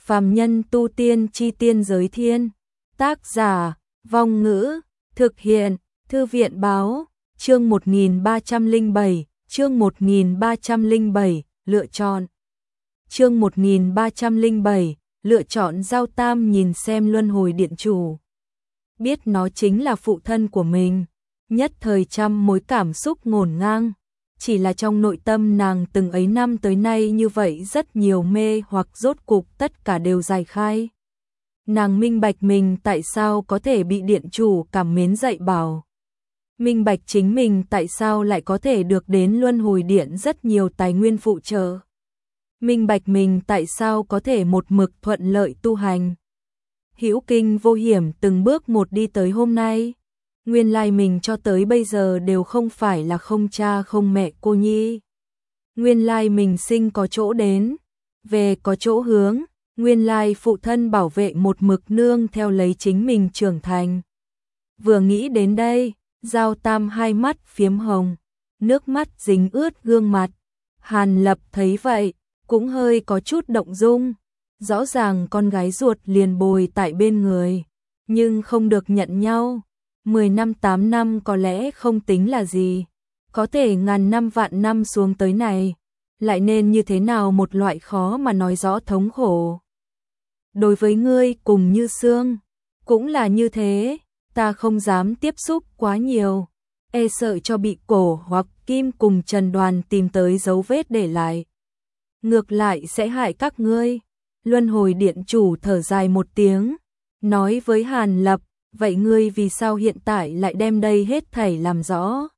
Phàm nhân tu tiên chi tiên giới thiên. Tác giả, Vong Ngữ, thực hiện, Thư viện báo, chương 1307, lựa chọn. Chương 1307, lựa chọn Giao Tam nhìn xem luân hồi điện chủ. Biết nó chính là phụ thân của mình, nhất thời trăm mối cảm xúc ngổn ngang. Chỉ là trong nội tâm nàng từng ấy năm tới nay như vậy rất nhiều mê hoặc rốt cục tất cả đều giải khai. Nàng minh bạch mình tại sao có thể bị điện chủ cảm mến dạy bảo. Minh bạch chính mình tại sao lại có thể được đến luân hồi điện rất nhiều tài nguyên phụ trợ. Minh bạch mình tại sao có thể một mực thuận lợi tu hành. Hữu kinh vô hiểm từng bước một đi tới hôm nay. Nguyên lai mình cho tới bây giờ đều không phải là không cha không mẹ cô nhi. Nguyên lai mình sinh có chỗ đến, về có chỗ hướng. Nguyên lai phụ thân bảo vệ một mực nương theo lấy chính mình trưởng thành. Vừa nghĩ đến đây, Giao Tam hai mắt phiếm hồng, nước mắt dính ướt gương mặt. Hàn Lập thấy vậy, cũng hơi có chút động dung. Rõ ràng con gái ruột liền bồi tại bên người, nhưng không được nhận nhau. 10 năm 8 năm có lẽ không tính là gì, có thể ngàn năm vạn năm xuống tới này, lại nên như thế nào một loại khó mà nói rõ thống khổ. Đối với ngươi cùng như xương, cũng là như thế, ta không dám tiếp xúc quá nhiều, e sợ cho bị Cổ hoặc Kim cùng Trần Đoàn tìm tới dấu vết để lại. Ngược lại sẽ hại các ngươi. Luân hồi điện chủ thở dài một tiếng, nói với Hàn Lập, vậy ngươi vì sao hiện tại lại đem đây hết thảy làm rõ?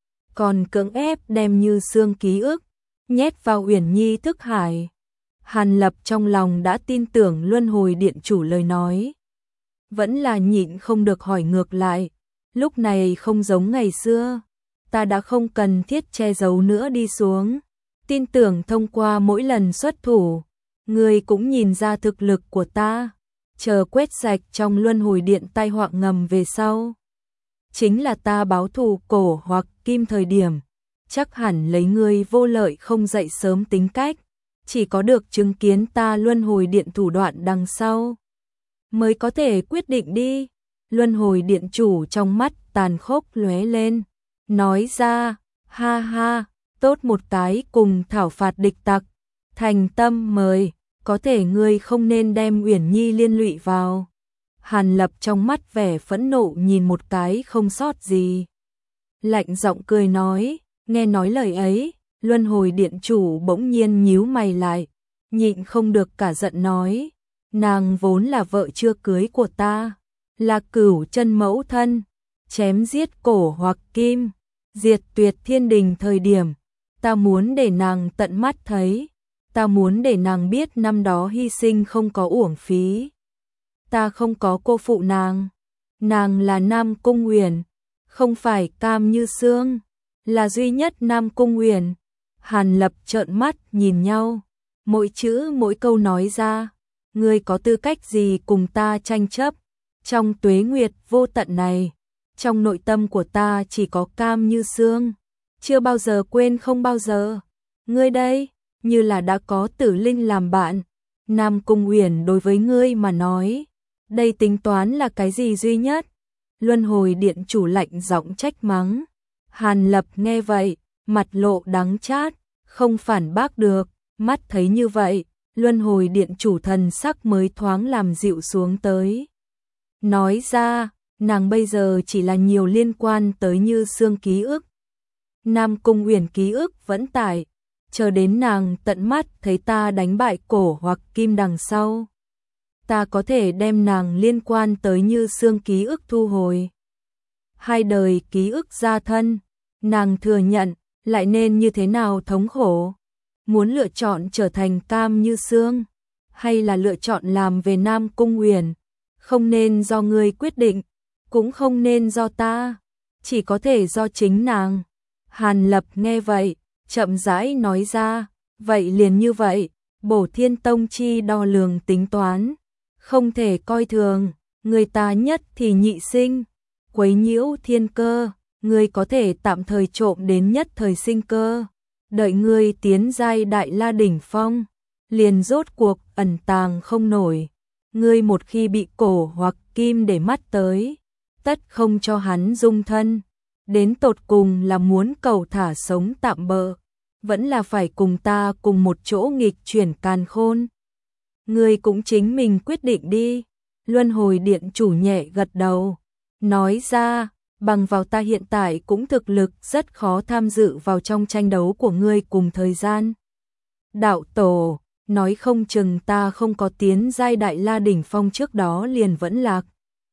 Còn cưỡng ép đem như xương ký ức, nhét vào Uyển Nhi thức hải. Hàn Lập trong lòng đã tin tưởng luân hồi điện chủ lời nói. Vẫn là nhịn không được hỏi ngược lại, lúc này không giống ngày xưa, ta đã không cần thiết che giấu nữa đi xuống. Tin tưởng thông qua mỗi lần xuất thủ, ngươi cũng nhìn ra thực lực của ta. Chờ quét sạch trong luân hồi điện tai họa ngầm về sau. Chính là ta báo thù Cổ hoặc Kim thời điểm, chắc hẳn lấy ngươi vô lợi không dậy sớm tính cách, chỉ có được chứng kiến ta luân hồi điện thủ đoạn đằng sau, mới có thể quyết định đi. Luân hồi điện chủ trong mắt tàn khốc lóe lên, nói ra, ha ha, tốt một cái cùng thảo phạt địch tặc, thành tâm mời. Có thể ngươi không nên đem Uyển Nhi liên lụy vào. Hàn Lập trong mắt vẻ phẫn nộ nhìn một cái không sót gì. Lạnh giọng cười nói, nghe nói lời ấy, luân hồi điện chủ bỗng nhiên nhíu mày lại, nhịn không được cả giận nói, nàng vốn là vợ chưa cưới của ta, là cửu chân mẫu thân, chém giết Cổ hoặc Kim, diệt tuyệt thiên đình thời điểm, ta muốn để nàng tận mắt thấy. Ta muốn để nàng biết năm đó hy sinh không có uổng phí. Ta không có cô phụ nàng. Nàng là Nam Cung Uyển, không phải Cam Như Xương, là duy nhất Nam Cung Uyển. Hàn Lập trợn mắt nhìn nhau, mỗi chữ mỗi câu nói ra, ngươi có tư cách gì cùng ta tranh chấp? Trong tuế nguyệt vô tận này, trong nội tâm của ta chỉ có Cam Như Xương, chưa bao giờ quên không bao giờ. Ngươi đây như là đã có Tử Linh làm bạn, Nam Cung Uyển đối với ngươi mà nói, đây tính toán là cái gì duy nhất? Luân hồi điện chủ lạnh giọng trách mắng. Hàn Lập nghe vậy, mặt lộ đắng chát, không phản bác được, mắt thấy như vậy, luân hồi điện chủ thần sắc mới thoáng làm dịu xuống tới. Nói ra, nàng bây giờ chỉ là nhiều liên quan tới như xương ký ức. Nam Cung Uyển ký ức vẫn tại, chờ đến nàng tận mắt thấy ta đánh bại Cổ hoặc Kim đằng sau, ta có thể đem nàng liên quan tới như xương ký ức thu hồi. Hai đời ký ức gia thân, nàng thừa nhận, lại nên như thế nào thống khổ? Muốn lựa chọn trở thành Cam Như Xương, hay là lựa chọn làm về Nam Cung Uyển? Không nên do ngươi quyết định, cũng không nên do ta, chỉ có thể do chính nàng. Hàn Lập nghe vậy, chậm rãi nói ra, vậy liền như vậy, Bổ Thiên Tông chi đo lường tính toán, không thể coi thường, người ta nhất thì nhị sinh, quấy nhiễu thiên cơ, ngươi có thể tạm thời trộm đến nhất thời sinh cơ, đợi ngươi tiến giai đại la đỉnh phong, liền rốt cuộc ẩn tàng không nổi. Ngươi một khi bị cổ hoặc kim để mắt tới, tất không cho hắn dung thân. Đến tột cùng là muốn cầu thả sống tạm bợ, vẫn là phải cùng ta cùng một chỗ nghịch chuyển càn khôn. Ngươi cũng chính mình quyết định đi. Luân hồi điện chủ nhẹ gật đầu, nói ra, bằng vào ta hiện tại cũng thực lực rất khó tham dự vào trong tranh đấu của ngươi cùng thời gian. Đạo tổ, nói không chừng ta không có tiến giai đại la đỉnh phong trước đó liền vẫn lạc.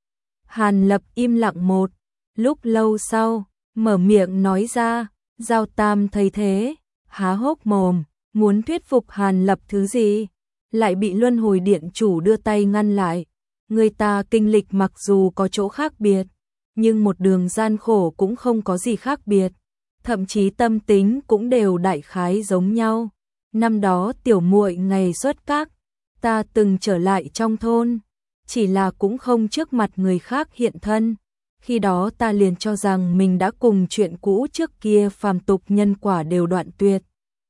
Hàn Lập im lặng một lúc lâu sau, mở miệng nói ra. Giao Tam thấy thế, há hốc mồm, muốn thuyết phục Hàn Lập thứ gì, lại bị Luân Hồi Điện chủ đưa tay ngăn lại. Người ta kinh lịch mặc dù có chỗ khác biệt, nhưng một đường gian khổ cũng không có gì khác biệt, thậm chí tâm tính cũng đều đại khái giống nhau. Năm đó tiểu muội ngày xuất các, ta từng trở lại trong thôn, chỉ là cũng không trước mặt người khác hiện thân. Khi đó ta liền cho rằng mình đã cùng chuyện cũ trước kia phàm tục nhân quả đều đoạn tuyệt.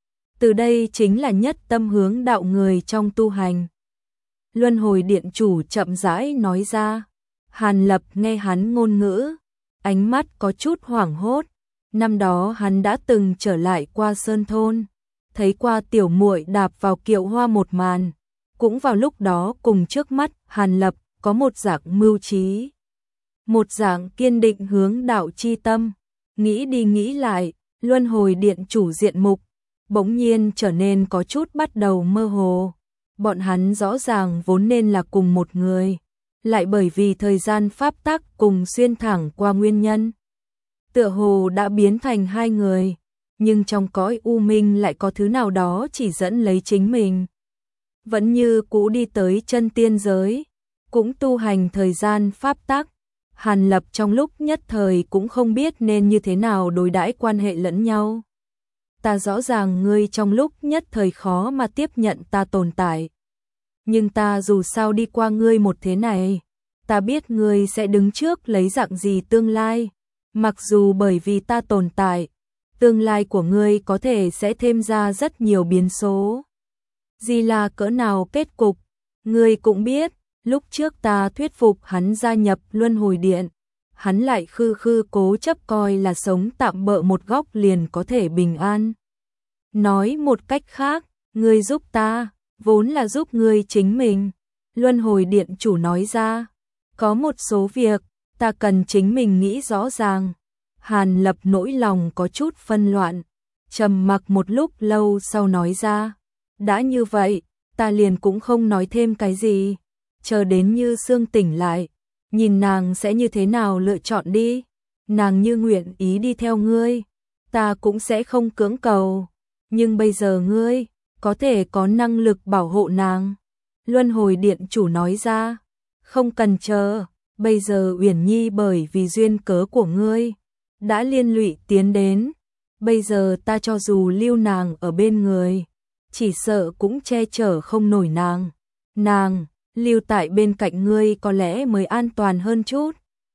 Từ đây chính là nhất tâm hướng đạo người trong tu hành. Luân Hồi Điện chủ chậm rãi nói ra. Hàn Lập nghe hắn ngôn ngữ, ánh mắt có chút hoảng hốt. Năm đó hắn đã từng trở lại qua sơn thôn, thấy qua tiểu muội đạp vào kiệu hoa một màn. Cũng vào lúc đó cùng trước mắt Hàn Lập có một dạng mưu trí, một dạng kiên định hướng đạo chi tâm. Nghĩ đi nghĩ lại, Luân Hồi Điện chủ diện mục bỗng nhiên trở nên có chút bắt đầu mơ hồ. Bọn hắn rõ ràng vốn nên là cùng một người, lại bởi vì thời gian pháp tắc cùng xuyên thẳng qua nguyên nhân, tựa hồ đã biến thành hai người. Nhưng trong cõi u minh lại có thứ nào đó chỉ dẫn lấy chính mình, vẫn như cũ đi tới chân tiên giới, cũng tu hành thời gian pháp tắc. Hàn Lập trong lúc nhất thời cũng không biết nên như thế nào đối đãi quan hệ lẫn nhau. Ta rõ ràng ngươi trong lúc nhất thời khó mà tiếp nhận ta tồn tại, nhưng ta dù sao đi qua ngươi một thế này, ta biết ngươi sẽ đứng trước lấy dạng gì tương lai. Mặc dù bởi vì ta tồn tại, tương lai của ngươi có thể sẽ thêm ra rất nhiều biến số. Gì là cỡ nào kết cục, ngươi cũng biết. Lúc trước ta thuyết phục hắn gia nhập Luân Hồi Điện, hắn lại khư khư cố chấp coi là sống tạm bợ một góc liền có thể bình an. Nói một cách khác, ngươi giúp ta, vốn là giúp ngươi chính mình. Luân Hồi Điện chủ nói ra, có một số việc, ta cần chính mình nghĩ rõ ràng. Hàn Lập nỗi lòng có chút phân loạn, trầm mặc một lúc lâu sau nói ra, đã như vậy, ta liền cũng không nói thêm cái gì. Chờ đến Như Sương tỉnh lại, nhìn nàng sẽ như thế nào lựa chọn đi. Nàng như nguyện ý đi theo ngươi, ta cũng sẽ không cưỡng cầu. Nhưng bây giờ ngươi có thể có năng lực bảo hộ nàng. Luân Hồi Điện chủ nói ra, không cần chờ, bây giờ Uyển Nhi bởi vì duyên cớ của ngươi đã liên lụy tiến đến. Bây giờ ta cho dù lưu nàng ở bên người, chỉ sợ cũng che chở không nổi nàng. Nàng lưu tại bên cạnh ngươi có lẽ mới an toàn hơn chút.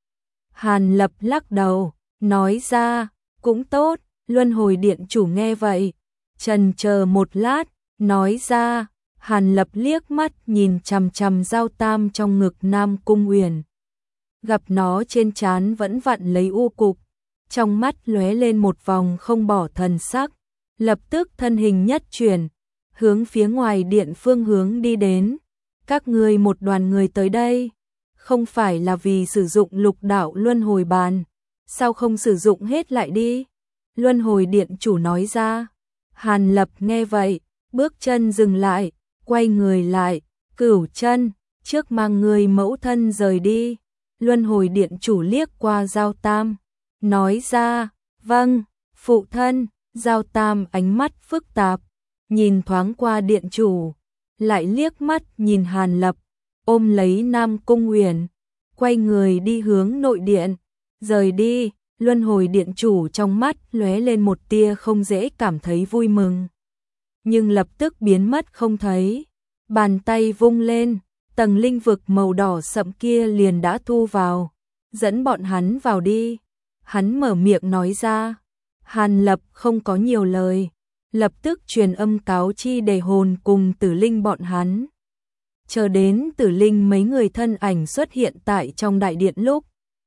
Hàn Lập lắc đầu, nói ra, cũng tốt. Luân Hồi Điện chủ nghe vậy, chần chờ một lát, nói ra. Hàn Lập liếc mắt nhìn chằm chằm Giao Tam trong ngực Nam Cung Uyển, gặp nó trên trán vẫn vặn lấy u cục, trong mắt lóe lên một vòng không bỏ thần sắc, lập tức thân hình nhất chuyển, hướng phía ngoài điện phương hướng đi đến. Các ngươi một đoàn người tới đây, không phải là vì sử dụng lục đạo luân hồi bàn, sao không sử dụng hết lại đi? Luân Hồi Điện chủ nói ra. Hàn Lập nghe vậy, bước chân dừng lại, quay người lại, Cửu Chân, trước mang người mẫu thân rời đi. Luân Hồi Điện chủ liếc qua Giao Tam, nói ra, vâng, phụ thân. Giao Tam ánh mắt phức tạp, nhìn thoáng qua điện chủ, lại liếc mắt nhìn Hàn Lập, ôm lấy Nam Cung Uyển, quay người đi hướng nội điện, rời đi. Luân Hồi Điện chủ trong mắt lóe lên một tia không dễ cảm thấy vui mừng, nhưng lập tức biến mất không thấy. Bàn tay vung lên, tầng linh vực màu đỏ sậm kia liền đã thu vào, dẫn bọn hắn vào đi. Hắn mở miệng nói ra. Hàn Lập không có nhiều lời, lập tức truyền âm cáo chi Đề Hồn cùng Tử Linh bọn hắn. Chờ đến Tử Linh mấy người thân ảnh xuất hiện tại trong đại điện lúc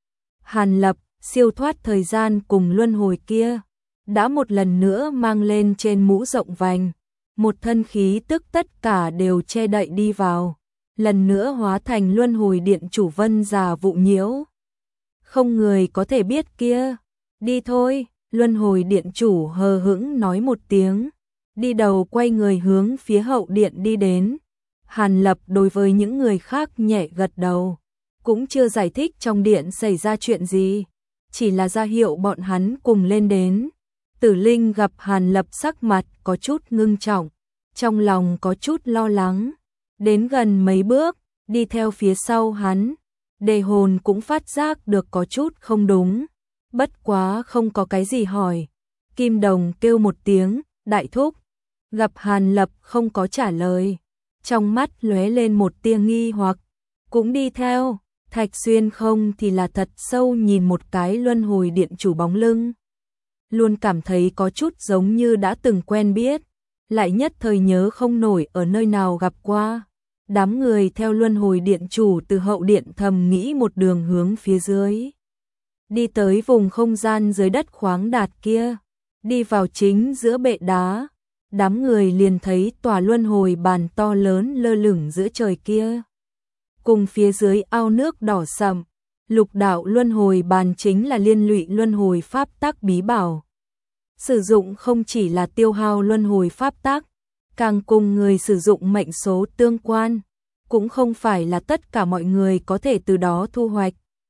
Hàn Lập siêu thoát thời gian cùng luân hồi kia, đã một lần nữa mang lên trên mũ rộng vành, một thân khí tức tất cả đều che đậy đi vào, lần nữa hóa thành luân hồi điện chủ Vân già Vụ Nhiễu. Không người có thể biết kia, đi thôi, luân hồi điện chủ hờ hững nói một tiếng, đi đầu quay người hướng phía hậu điện đi đến. Hàn Lập đối với những người khác nhẹ gật đầu, cũng chưa giải thích trong điện xảy ra chuyện gì, chỉ là ra hiệu bọn hắn cùng lên đến. Tử Linh gặp Hàn Lập sắc mặt có chút ngưng trọng, trong lòng có chút lo lắng, đến gần mấy bước, đi theo phía sau hắn. Đề Hồn cũng phát giác được có chút không đúng, bất quá không có cái gì hỏi. Kim Đồng kêu một tiếng, đại thúc, gặp Hàn Lập không có trả lời, trong mắt lóe lên một tia nghi hoặc, cũng đi theo. Thạch Xuyên không thì là thật sâu nhìn một cái luân hồi điện chủ bóng lưng, luôn cảm thấy có chút giống như đã từng quen biết, lại nhất thời nhớ không nổi ở nơi nào gặp qua. Đám người theo luân hồi điện chủ từ hậu điện thầm nghĩ một đường hướng phía dưới, đi tới vùng không gian dưới đất khoáng đạt kia, đi vào chính giữa bệ đá, đám người liền thấy tòa luân hồi bàn to lớn lơ lửng giữa trời kia. Cùng phía dưới ao nước đỏ sậm, lục đạo luân hồi bàn chính là liên lụy luân hồi pháp tắc bí bảo. Sử dụng không chỉ là tiêu hao luân hồi pháp tắc, càng cùng người sử dụng mệnh số tương quan, cũng không phải là tất cả mọi người có thể từ đó thu hoạch.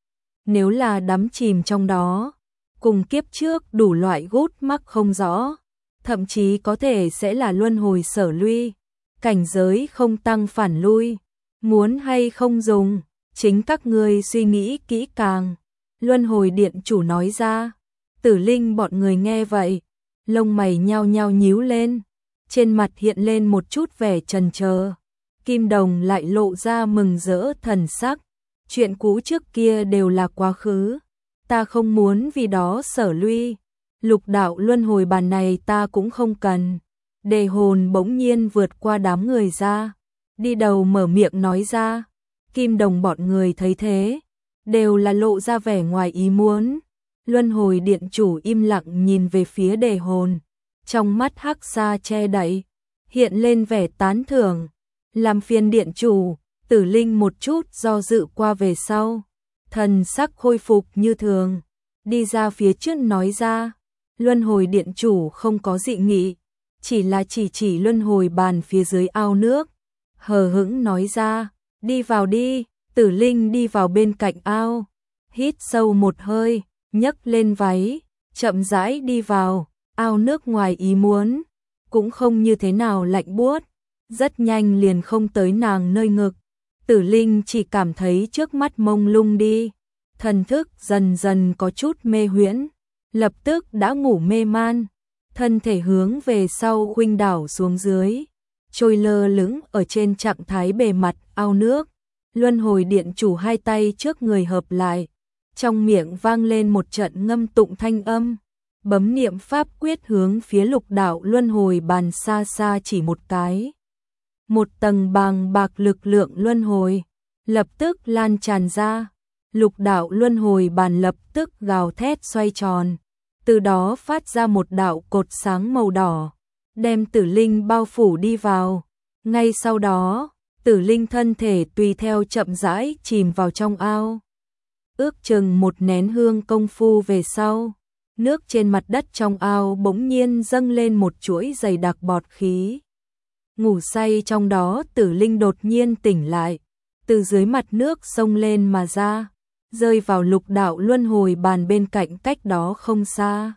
Nếu là đắm chìm trong đó, cùng kiếp trước đủ loại gút mắc không rõ, thậm chí có thể sẽ là luân hồi sở lui, cảnh giới không tăng phản lui. Muốn hay không dùng, chính các ngươi suy nghĩ kỹ càng. Luân hồi điện chủ nói ra. Tử Linh bọn người nghe vậy, lông mày nhao nhao nhíu lên, trên mặt hiện lên một chút vẻ chần chờ. Kim Đồng lại lộ ra mừng rỡ thần sắc, chuyện cũ trước kia đều là quá khứ, ta không muốn vì đó sở lui. Lục đạo luân hồi bàn này ta cũng không cần. Đề Hồn bỗng nhiên vượt qua đám người ra, đi đầu mở miệng nói ra. Kim Đồng bọn người thấy thế, đều là lộ ra vẻ ngoài ý muốn. Luân hồi điện chủ im lặng nhìn về phía Đề Hồn, trong mắt hắc xa che đậy, hiện lên vẻ tán thưởng. Làm phiền điện chủ. Tử Linh một chút do dự qua về sau, thần sắc khôi phục như thường, đi ra phía trước nói ra. Luân hồi điện chủ không có dị nghị, chỉ là chỉ luân hồi bàn phía dưới ao nước, hờ hững nói ra, đi vào đi. Tử Linh đi vào bên cạnh ao, hít sâu một hơi, nhấc lên váy, chậm rãi đi vào. Ao nước ngoài ý muốn, cũng không như thế nào lạnh buốt, rất nhanh liền không tới nàng nơi ngực. Tử Linh chỉ cảm thấy trước mắt mông lung đi, thần thức dần dần có chút mê huyễn, lập tức đã ngủ mê man, thân thể hướng về sau khuynh đảo xuống dưới, trôi lơ lửng ở trên trạng thái bề mặt ao nước. Luân hồi điện chủ hai tay trước người hợp lại, trong miệng vang lên một trận ngâm tụng thanh âm, bấm niệm pháp quyết hướng phía lục đạo luân hồi bàn xa xa chỉ một cái. Một tầng bàng bạc lực lượng luân hồi lập tức lan tràn ra, lục đạo luân hồi bàn lập tức gào thét xoay tròn, từ đó phát ra một đạo cột sáng màu đỏ, đem Tử Linh bao phủ đi vào. Ngay sau đó, Tử Linh thân thể tùy theo chậm rãi chìm vào trong ao. Ước chừng một nén hương công phu về sau, nước trên mặt đất trong ao bỗng nhiên dâng lên một chuỗi dày đặc bọt khí. Ngủ say trong đó Tử Linh đột nhiên tỉnh lại, từ dưới mặt nước xông lên mà ra, rơi vào lục đạo luân hồi bàn bên cạnh cách đó không xa.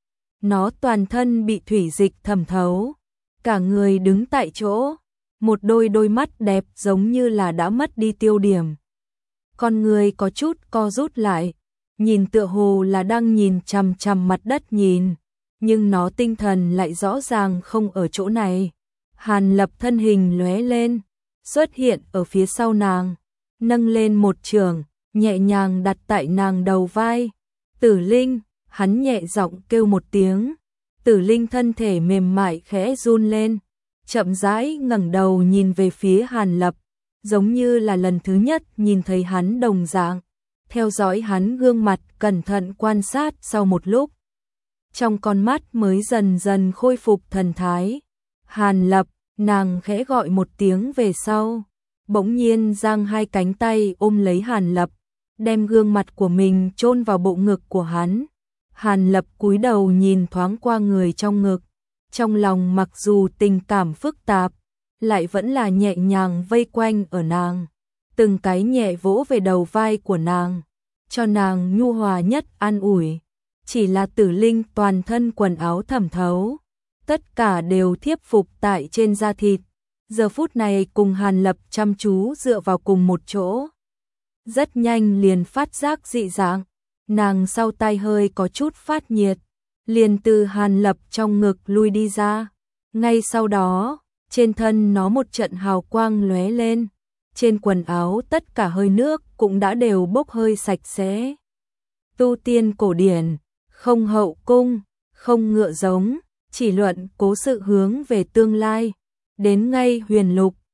Nó toàn thân bị thủy dịch thẩm thấu, cả người đứng tại chỗ, một đôi mắt đẹp giống như là đã mất đi tiêu điểm. Con người có chút co rút lại, nhìn tựa hồ là đang nhìn chằm chằm mặt đất nhìn, nhưng nó tinh thần lại rõ ràng không ở chỗ này. Hàn Lập thân hình lóe lên, xuất hiện ở phía sau nàng, nâng lên một chưởng, nhẹ nhàng đặt tại nàng đầu vai. Tử Linh, hắn nhẹ giọng kêu một tiếng, Tử Linh thân thể mềm mại khẽ run lên, chậm rãi ngẩng đầu nhìn về phía Hàn Lập, giống như là lần thứ nhất nhìn thấy hắn đồng dạng, theo dõi hắn gương mặt cẩn thận quan sát sau một lúc. Trong con mắt mới dần dần khôi phục thần thái. Hàn Lập, nàng khẽ gọi một tiếng về sau, bỗng nhiên giang hai cánh tay ôm lấy Hàn Lập, đem gương mặt của mình chôn vào bộ ngực của hắn. Hàn Lập cúi đầu nhìn thoáng qua người trong ngực, trong lòng mặc dù tình cảm phức tạp, lại vẫn là nhẹ nhàng vây quanh ở nàng, từng cái nhẹ vỗ về đầu vai của nàng, cho nàng nhu hòa nhất an ủi. Chỉ là Tử Linh toàn thân quần áo thẩm thấu, tất cả đều thiếp phục tại trên da thịt, giờ phút này cùng Hàn Lập chăm chú dựa vào cùng một chỗ. Rất nhanh liền phát giác dị dạng, nàng sau tai hơi có chút phát nhiệt, liền từ Hàn Lập trong ngực lui đi ra. Ngay sau đó, trên thân nó một trận hào quang lóe lên, trên quần áo tất cả hơi nước cũng đã đều bốc hơi sạch sẽ. Tu tiên cổ điển, không hậu cung, không ngựa giống, chỉ luận cố sự hướng về tương lai, đến ngay huyền lục,